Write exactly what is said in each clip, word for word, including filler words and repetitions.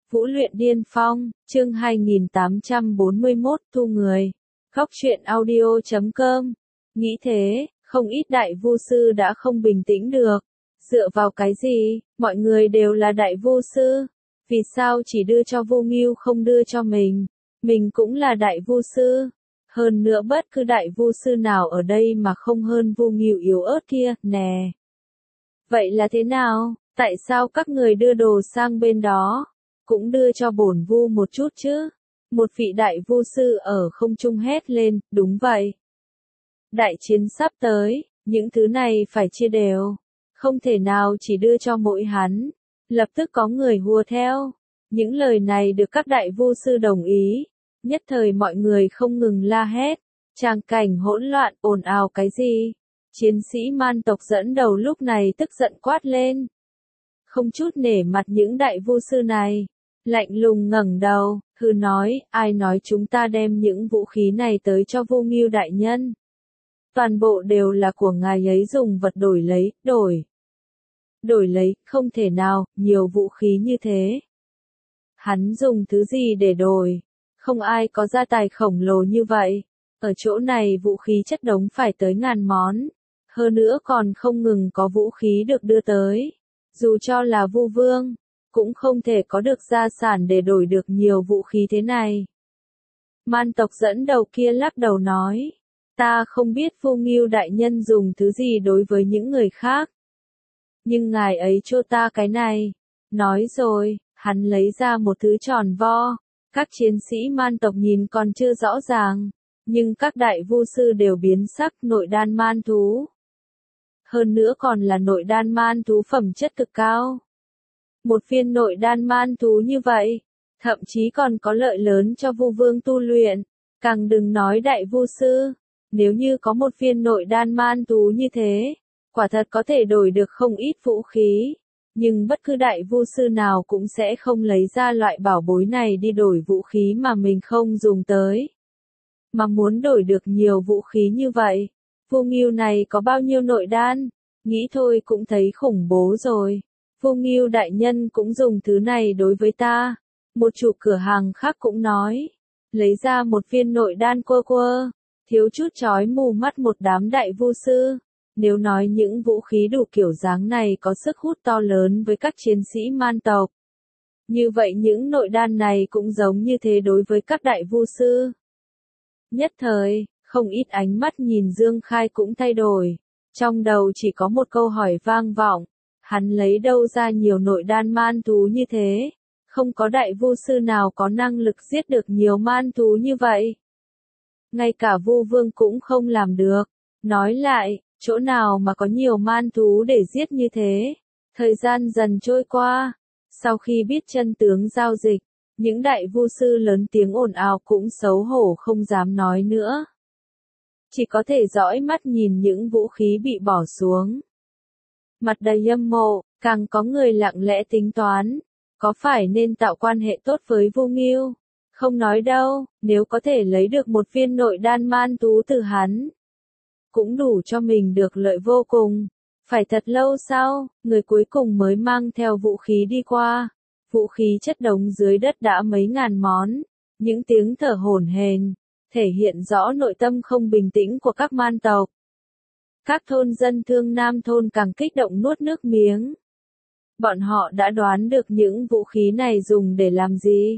Vũ luyện điên phong, chương hai nghìn tám trăm bốn mươi mốt, thu người. Góc truyện audio chấm com. Nghĩ thế, không ít đại vu sư đã không bình tĩnh được. Dựa vào cái gì, mọi người đều là đại vu sư. Vì sao chỉ đưa cho Vô Ngưu không đưa cho mình? Mình cũng là đại vu sư. Hơn nữa bất cứ đại vu sư nào ở đây mà không hơn Vô Ngưu yếu ớt kia, nè. Vậy là thế nào? Tại sao các người đưa đồ sang bên đó? Cũng đưa cho bổn vu một chút chứ. Một vị đại vu sư ở không trung hét lên, đúng vậy. Đại chiến sắp tới, những thứ này phải chia đều. Không thể nào chỉ đưa cho mỗi hắn. Lập tức có người hùa theo. Những lời này được các đại vu sư đồng ý. Nhất thời mọi người không ngừng la hét. Tràng cảnh hỗn loạn, ồn ào cái gì? Chiến sĩ man tộc dẫn đầu lúc này tức giận quát lên. Không chút nể mặt những đại vu sư này. Lạnh lùng ngẩng đầu, hừ nói, ai nói chúng ta đem những vũ khí này tới cho Vô Ngưu đại nhân. Toàn bộ đều là của ngài ấy dùng vật đổi lấy, đổi. Đổi lấy, không thể nào, nhiều vũ khí như thế. Hắn dùng thứ gì để đổi? Không ai có gia tài khổng lồ như vậy. Ở chỗ này vũ khí chất đống phải tới ngàn món. Hơn nữa còn không ngừng có vũ khí được đưa tới. Dù cho là vu vương, cũng không thể có được gia sản để đổi được nhiều vũ khí thế này. Man tộc dẫn đầu kia lắc đầu nói, ta không biết Vô Ngưu đại nhân dùng thứ gì đối với những người khác. Nhưng ngài ấy cho ta cái này. Nói rồi, hắn lấy ra một thứ tròn vo. Các chiến sĩ man tộc nhìn còn chưa rõ ràng. Nhưng các đại vu sư đều biến sắc, nội đan man thú. Hơn nữa còn là nội đan man thú phẩm chất cực cao. Một viên nội đan man thú như vậy, thậm chí còn có lợi lớn cho vu vương tu luyện, càng đừng nói đại vu sư. Nếu như có một viên nội đan man thú như thế, quả thật có thể đổi được không ít vũ khí. Nhưng bất cứ đại vu sư nào cũng sẽ không lấy ra loại bảo bối này đi đổi vũ khí mà mình không dùng tới. Mà muốn đổi được nhiều vũ khí như vậy, Vô Ngưu này có bao nhiêu nội đan, nghĩ thôi cũng thấy khủng bố rồi. Vô Ngưu đại nhân cũng dùng thứ này đối với ta. Một chủ cửa hàng khác cũng nói, lấy ra một viên nội đan quơ quơ, thiếu chút chói mù mắt một đám đại vu sư. Nếu nói những vũ khí đủ kiểu dáng này có sức hút to lớn với các chiến sĩ man tộc, như vậy những nội đan này cũng giống như thế đối với các đại vu sư. Nhất thời, không ít ánh mắt nhìn Dương Khai cũng thay đổi. Trong đầu chỉ có một câu hỏi vang vọng. Hắn lấy đâu ra nhiều nội đan man thú như thế? Không có đại vu sư nào có năng lực giết được nhiều man thú như vậy. Ngay cả vu vương cũng không làm được. Nói lại, chỗ nào mà có nhiều man thú để giết như thế? Thời gian dần trôi qua. Sau khi biết chân tướng giao dịch, những đại vu sư lớn tiếng ồn ào cũng xấu hổ không dám nói nữa. Chỉ có thể dõi mắt nhìn những vũ khí bị bỏ xuống. Mặt đầy âm mộ, càng có người lặng lẽ tính toán, có phải nên tạo quan hệ tốt với Vô Ngưu? Không nói đâu, nếu có thể lấy được một viên nội đan man thú từ hắn, cũng đủ cho mình được lợi vô cùng. Phải thật lâu sau, người cuối cùng mới mang theo vũ khí đi qua. Vũ khí chất đống dưới đất đã mấy ngàn món, những tiếng thở hổn hển, thể hiện rõ nội tâm không bình tĩnh của các man tộc. Các thôn dân Thương Nam thôn càng kích động nuốt nước miếng. Bọn họ đã đoán được những vũ khí này dùng để làm gì.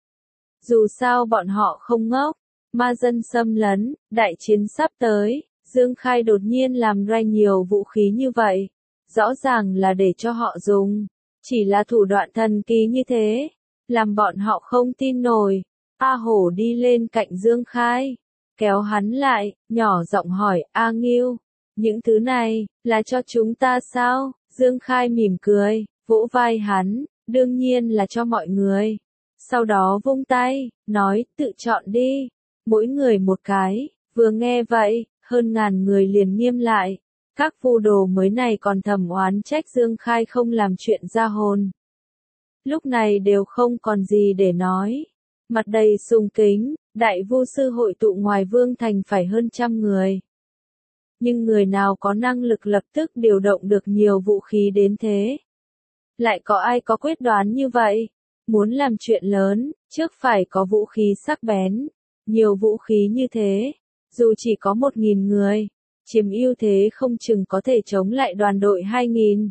Dù sao bọn họ không ngốc, ma dân xâm lấn, đại chiến sắp tới, Dương Khai đột nhiên làm ra nhiều vũ khí như vậy. Rõ ràng là để cho họ dùng, chỉ là thủ đoạn thần kỳ như thế, làm bọn họ không tin nổi. A Hổ đi lên cạnh Dương Khai, kéo hắn lại, nhỏ giọng hỏi, A Ngưu, những thứ này, là cho chúng ta sao? Dương Khai mỉm cười, vỗ vai hắn, đương nhiên là cho mọi người. Sau đó vung tay, nói, tự chọn đi, mỗi người một cái. Vừa nghe vậy, hơn ngàn người liền nghiêm lại. Các vu đồ mới này còn thầm oán trách Dương Khai không làm chuyện ra hồn. Lúc này đều không còn gì để nói. Mặt đầy sùng kính, đại vu sư hội tụ ngoài vương thành phải hơn trăm người. Nhưng người nào có năng lực lập tức điều động được nhiều vũ khí đến thế? Lại có ai có quyết đoán như vậy? Muốn làm chuyện lớn, trước phải có vũ khí sắc bén. Nhiều vũ khí như thế, dù chỉ có một nghìn người, chiếm ưu thế không chừng có thể chống lại đoàn đội hai nghìn,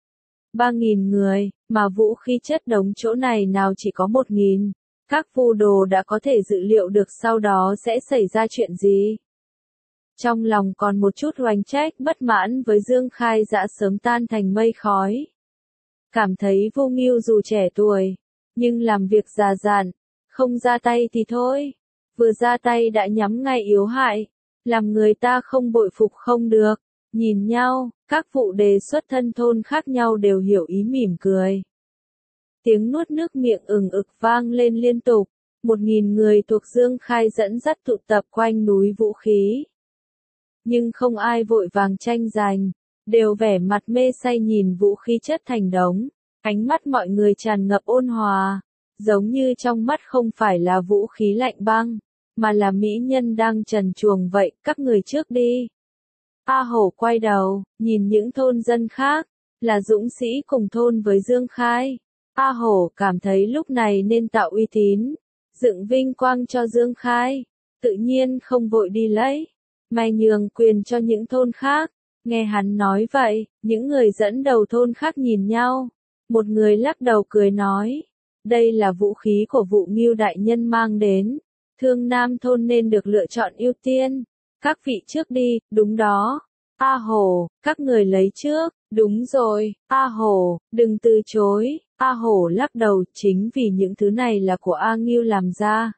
ba nghìn người, mà vũ khí chất đống chỗ này nào chỉ có một nghìn. Các vu đồ đã có thể dự liệu được sau đó sẽ xảy ra chuyện gì. Trong lòng còn một chút oánh trách bất mãn với Dương Khai đã sớm tan thành mây khói. Cảm thấy Vô Ngưu dù trẻ tuổi, nhưng làm việc già dặn, không ra tay thì thôi. Vừa ra tay đã nhắm ngay yếu hại, làm người ta không bội phục không được. Nhìn nhau, các vụ đề xuất thân thôn khác nhau đều hiểu ý mỉm cười. Tiếng nuốt nước miệng ừng ực vang lên liên tục. Một nghìn người thuộc Dương Khai dẫn dắt tụ tập quanh núi vũ khí. Nhưng không ai vội vàng tranh giành, đều vẻ mặt mê say nhìn vũ khí chất thành đống. Ánh mắt mọi người tràn ngập ôn hòa, giống như trong mắt không phải là vũ khí lạnh băng, mà là mỹ nhân đang trần truồng vậy. Các người trước đi. A Hổ quay đầu, nhìn những thôn dân khác, là dũng sĩ cùng thôn với Dương Khai. A Hổ cảm thấy lúc này nên tạo uy tín, dựng vinh quang cho Dương Khai, tự nhiên không vội đi lấy, mà nhường quyền cho những thôn khác. Nghe hắn nói vậy, những người dẫn đầu thôn khác nhìn nhau, một người lắc đầu cười nói, đây là vũ khí của Vụ Ngưu đại nhân mang đến, Thương Nam thôn nên được lựa chọn ưu tiên. Các vị trước đi, đúng đó. A Hổ, các người lấy trước, đúng rồi, A Hổ, đừng từ chối. A Hổ lắc đầu, chính vì những thứ này là của A Ngưu làm ra,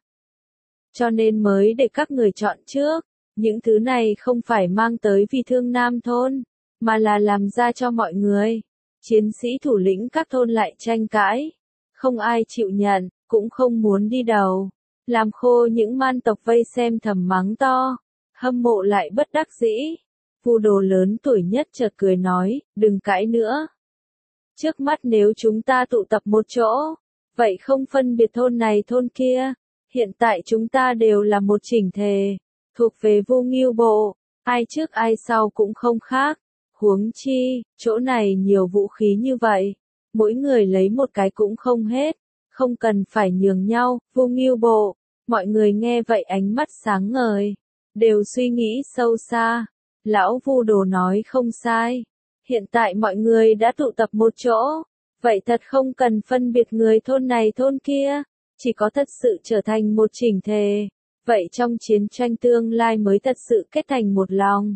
cho nên mới để các người chọn trước. Những thứ này không phải mang tới vì Thương Nam thôn, mà là làm ra cho mọi người. Chiến sĩ thủ lĩnh các thôn lại tranh cãi, không ai chịu nhận, cũng không muốn đi đầu, làm khô những man tộc vây xem thầm mắng to, hâm mộ lại bất đắc dĩ. Vu đồ lớn tuổi nhất chợt cười nói, đừng cãi nữa. Trước mắt nếu chúng ta tụ tập một chỗ, vậy không phân biệt thôn này thôn kia, hiện tại chúng ta đều là một chỉnh thể, thuộc về Vô Ngưu bộ, ai trước ai sau cũng không khác. Huống chi, chỗ này nhiều vũ khí như vậy, mỗi người lấy một cái cũng không hết, không cần phải nhường nhau. Vô Ngưu bộ, mọi người nghe vậy ánh mắt sáng ngời, đều suy nghĩ sâu xa. Lão Vu đồ nói không sai, hiện tại mọi người đã tụ tập một chỗ, vậy thật không cần phân biệt người thôn này thôn kia, chỉ có thật sự trở thành một chỉnh thể, vậy trong chiến tranh tương lai mới thật sự kết thành một lòng.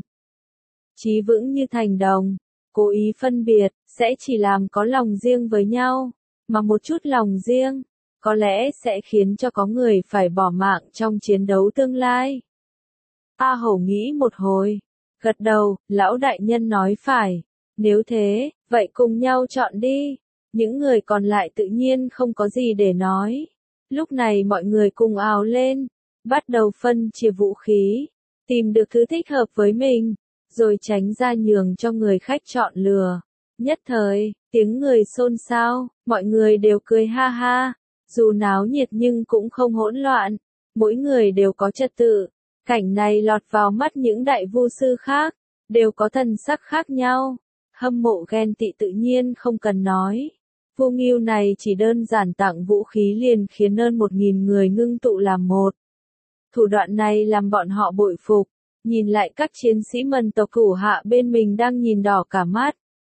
Chí vững như thành đồng, cố ý phân biệt, sẽ chỉ làm có lòng riêng với nhau, mà một chút lòng riêng, có lẽ sẽ khiến cho có người phải bỏ mạng trong chiến đấu tương lai. A Hổ nghĩ một hồi, gật đầu, lão đại nhân nói phải, nếu thế, vậy cùng nhau chọn đi. Những người còn lại tự nhiên không có gì để nói. Lúc này mọi người cùng ào lên, bắt đầu phân chia vũ khí, tìm được thứ thích hợp với mình, rồi tránh ra nhường cho người khách chọn lựa. Nhất thời, tiếng người xôn xao, mọi người đều cười ha ha, dù náo nhiệt nhưng cũng không hỗn loạn, mỗi người đều có trật tự. Cảnh này lọt vào mắt những đại vu sư khác, đều có thần sắc khác nhau, hâm mộ ghen tị tự nhiên không cần nói. Vô Ngưu này chỉ đơn giản tặng vũ khí liền khiến hơn một nghìn người ngưng tụ làm một. Thủ đoạn này làm bọn họ bội phục, nhìn lại các chiến sĩ mần tộc thủ hạ bên mình đang nhìn đỏ cả mắt.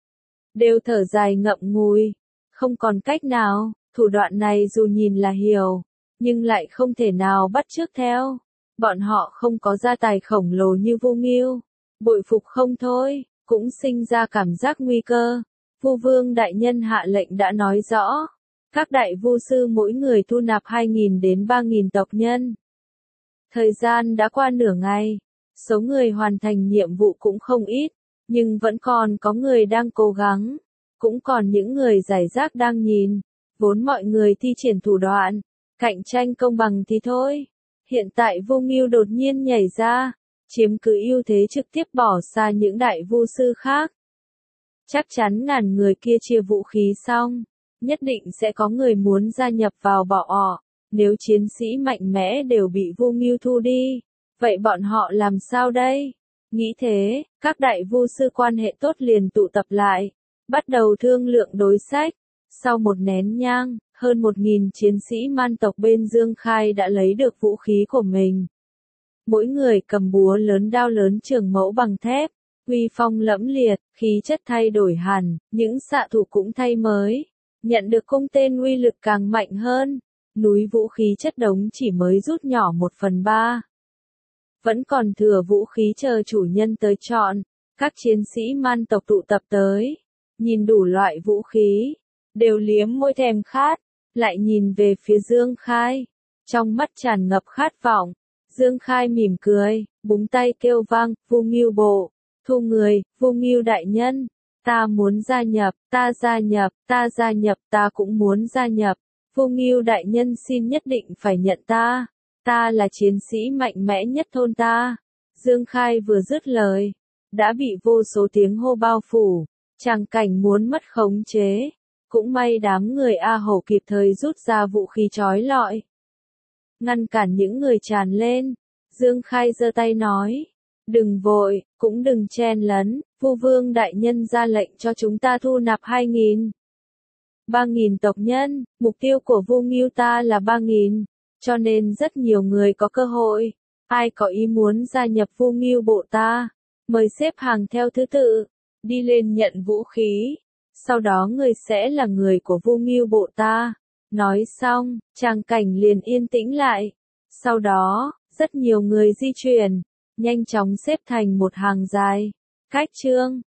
Đều thở dài ngậm ngùi, không còn cách nào, thủ đoạn này dù nhìn là hiểu, nhưng lại không thể nào bắt chước theo. Bọn họ không có gia tài khổng lồ như Vô Ngưu, bội phục không thôi, cũng sinh ra cảm giác nguy cơ. Vu Vương đại nhân hạ lệnh đã nói rõ, các đại vu sư mỗi người thu nạp hai nghìn đến ba nghìn tộc nhân. Thời gian đã qua nửa ngày, số người hoàn thành nhiệm vụ cũng không ít, nhưng vẫn còn có người đang cố gắng, cũng còn những người giải rác đang nhìn, vốn mọi người thi triển thủ đoạn, cạnh tranh công bằng thì thôi. Hiện tại Vô Ngưu đột nhiên nhảy ra, chiếm cứ ưu thế trực tiếp bỏ xa những đại vu sư khác. Chắc chắn ngàn người kia chia vũ khí xong, nhất định sẽ có người muốn gia nhập vào bỏ ọ. Nếu chiến sĩ mạnh mẽ đều bị Vô Ngưu thu đi, vậy bọn họ làm sao đây? Nghĩ thế, các đại vu sư quan hệ tốt liền tụ tập lại, bắt đầu thương lượng đối sách. Sau một nén nhang, hơn một nghìn chiến sĩ man tộc bên Dương Khai đã lấy được vũ khí của mình. Mỗi người cầm búa lớn, đao lớn, trường mẫu bằng thép, uy phong lẫm liệt, khí chất thay đổi hẳn, những xạ thủ cũng thay mới, nhận được cung tên uy lực càng mạnh hơn. Núi vũ khí chất đống chỉ mới rút nhỏ một phần ba. Vẫn còn thừa vũ khí chờ chủ nhân tới chọn. Các chiến sĩ man tộc tụ tập tới, nhìn đủ loại vũ khí, đều liếm môi thèm khát, lại nhìn về phía Dương Khai, trong mắt tràn ngập khát vọng. Dương Khai mỉm cười, búng tay kêu vang, Vu Ngưu bộ, thu người, Vu Ngưu đại nhân, ta muốn gia nhập, ta gia nhập, ta gia nhập, ta cũng muốn gia nhập. Vu Ngưu đại nhân xin nhất định phải nhận ta, ta là chiến sĩ mạnh mẽ nhất thôn ta. Dương Khai vừa dứt lời, đã bị vô số tiếng hô bao phủ, tràng cảnh muốn mất khống chế. Cũng may đám người A Hổ kịp thời rút ra vũ khí chói lọi, ngăn cản những người tràn lên. Dương Khai giơ tay nói, đừng vội, cũng đừng chen lấn, Vu Vương đại nhân ra lệnh cho chúng ta thu nạp hai nghìn, ba nghìn tộc nhân, mục tiêu của Vu Ngưu ta là ba nghìn, cho nên rất nhiều người có cơ hội. Ai có ý muốn gia nhập Vu Ngưu bộ ta, mời xếp hàng theo thứ tự, đi lên nhận vũ khí, sau đó người sẽ là người của Vu Ngưu bộ ta. Nói xong, tràng cảnh liền yên tĩnh lại. Sau đó, rất nhiều người di chuyển, nhanh chóng xếp thành một hàng dài. Cách chương